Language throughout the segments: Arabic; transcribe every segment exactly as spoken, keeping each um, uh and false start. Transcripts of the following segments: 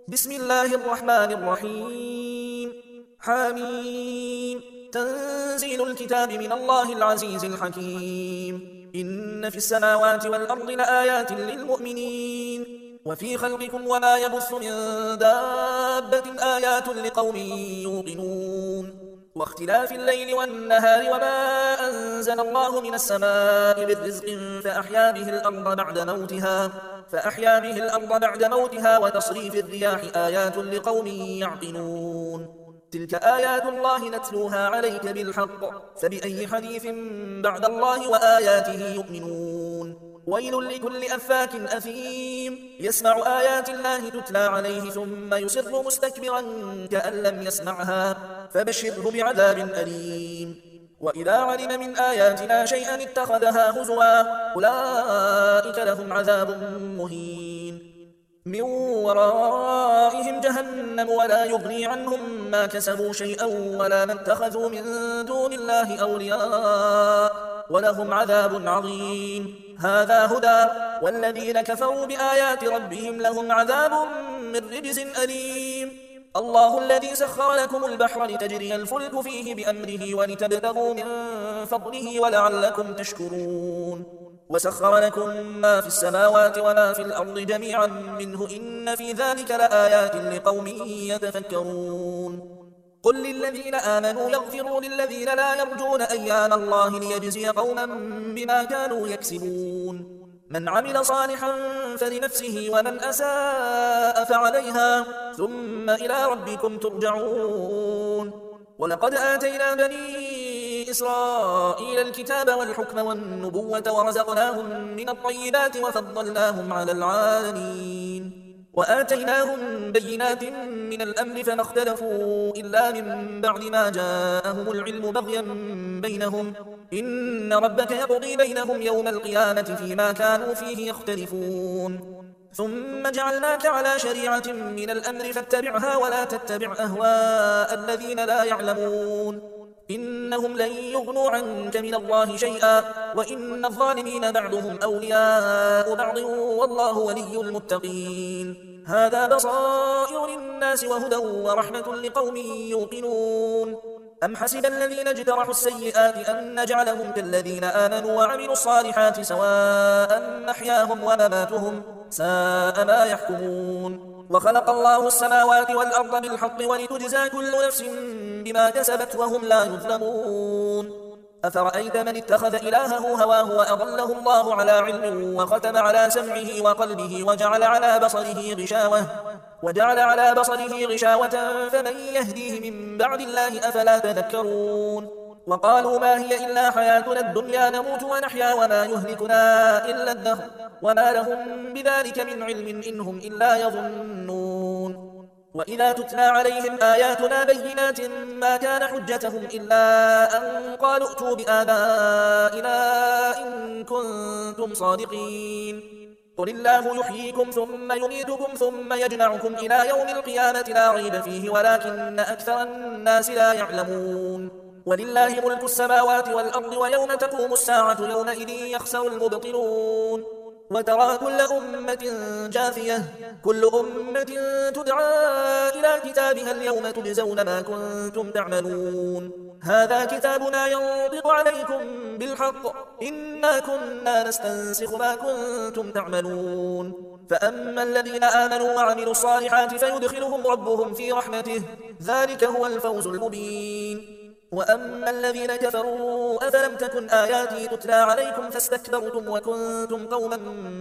بسم الله الرحمن الرحيم. حميم. تنزيل الكتاب من الله العزيز الحكيم. إن في السماوات والأرض لآيات للمؤمنين وفي خلقكم وما يبث من دابة آيات لقوم يوقنون واختلاف الليل والنهار وما أنزل الله من السماء من رزق فأحيا به الأرض بعد موتها فأحيا به الأرض بعد موتها وتصريف الرياح آيات لقوم يعقلون تلك آيات الله نتلوها عليك بالحق فبأي حديث بعد الله وآياته يؤمنون ويل لكل أفاك أثيم يسمع آيات الله تتلى عليه ثم يصر مستكبرا كأن لم يسمعها فبشره بعذاب أليم وإذا علم من آياتنا شيئا اتخذها هزوا أولئك لهم عذاب مهين من ورائهم جهنم ولا يغني عنهم ما كسبوا شيئا ولا ما اتخذوا من دون الله أولياء ولهم عذاب عظيم هذا هدى والذين كفروا بآيات ربهم لهم عذاب من رجز أليم الله الذي سخر لكم البحر لتجري الفلك فيه بأمره ولتبتغوا من فضله ولعلكم تشكرون وسخر لكم ما في السماوات وما في الأرض جميعا منه إن في ذلك لآيات لقوم يتفكرون قل للذين آمنوا يغفروا للذين لا يرجون أيام الله ليجزي قوما بما كانوا يكسبون من عمل صالحا فلنفسه ومن أساء فعليها ثم إلى ربكم ترجعون ولقد آتينا بني إسرائيل الكتاب والحكم والنبوة ورزقناهم من الطيبات وفضلناهم على العالمين وآتيناهم بينات من الأمر فما اختلفوا إلا من بعد ما جاءهم العلم بغيا بينهم إن ربك يقضي بينهم يوم القيامة فيما كانوا فيه يختلفون ثم جعلناك على شريعة من الأمر فاتبعها ولا تتبع أهواء الذين لا يعلمون إنهم لن يغنوا عنك من الله شيئا وإن الظالمين بعضهم أولياء بعض والله ولي المتقين هذا بصائر للناس وهدى ورحمة لقوم يوقنون أم حسب الذين اجترحوا السيئات أن نجعلهم كالذين آمنوا وعملوا الصالحات سواء محياهم ومماتهم ساء ما يحكمون وخلق الله السماوات والأرض بالحق ولتجزى كل نفس بما كسبت وهم لا يظلمون أفرأيت من اتخذ إلهه هواه وأضله الله على علم وختم على سمعه وقلبه وجعل على بصره غشاوة وجعل على بصره غشاوة فمن يهديه من بعد الله أفلا تذكرون وقالوا ما هي إلا حياتنا الدنيا نموت ونحيا وما يهلكنا إلا الدهر وما لهم بذلك من علم إنهم إلا يظنون وإذا تتلى عليهم آياتنا بينات ما كان حجتهم إلا أن قالوا ائتوا بآبائنا إن كنتم صادقين قل الله يحييكم ثم يميتكم ثم يجمعكم إلى يوم القيامة لا ريب فيه ولكن أكثر الناس لا يعلمون ولله ملك السماوات والأرض ويوم تقوم الساعة يومئذ يخسر المبطلون وترى كل أمة جاثية كل أمة تدعى إلى كتابها اليوم تجزون ما كنتم تعملون هذا كتابنا ينطق عليكم بالحق إنا كنا نستنسخ ما كنتم تعملون فأما الذين آمنوا وعملوا الصالحات فيدخلهم ربهم في رحمته ذلك هو الفوز المبين وأما الذين كفروا أفلم تكن آياتي تتلى عليكم فاستكبرتم وكنتم قوما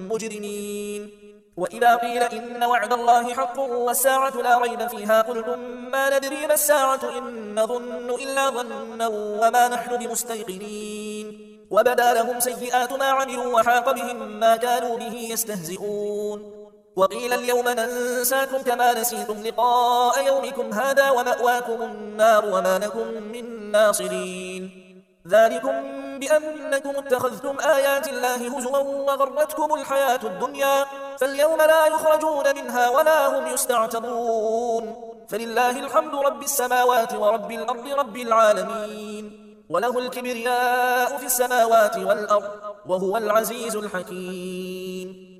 مجرمين وإذا قيل إن وعد الله حق والساعة لا ريب فيها قلتم ما ندري ما الساعة إن نظن إلا ظنا وما نحن بمستيقنين وبدا لهم سيئات ما عملوا وحاق بهم ما كانوا به يستهزئون وقيل اليوم ننساكم كما نسيتم لقاء يومكم هذا ومأواكم النار وما لكم من ناصرين ذلكم بأنكم اتخذتم آيات الله هزوا وغرتكم الحياة الدنيا فاليوم لا يخرجون منها ولا هم يستعتبون فلله الحمد رب السماوات ورب الأرض رب العالمين وله الكبرياء في السماوات والأرض وهو العزيز الحكيم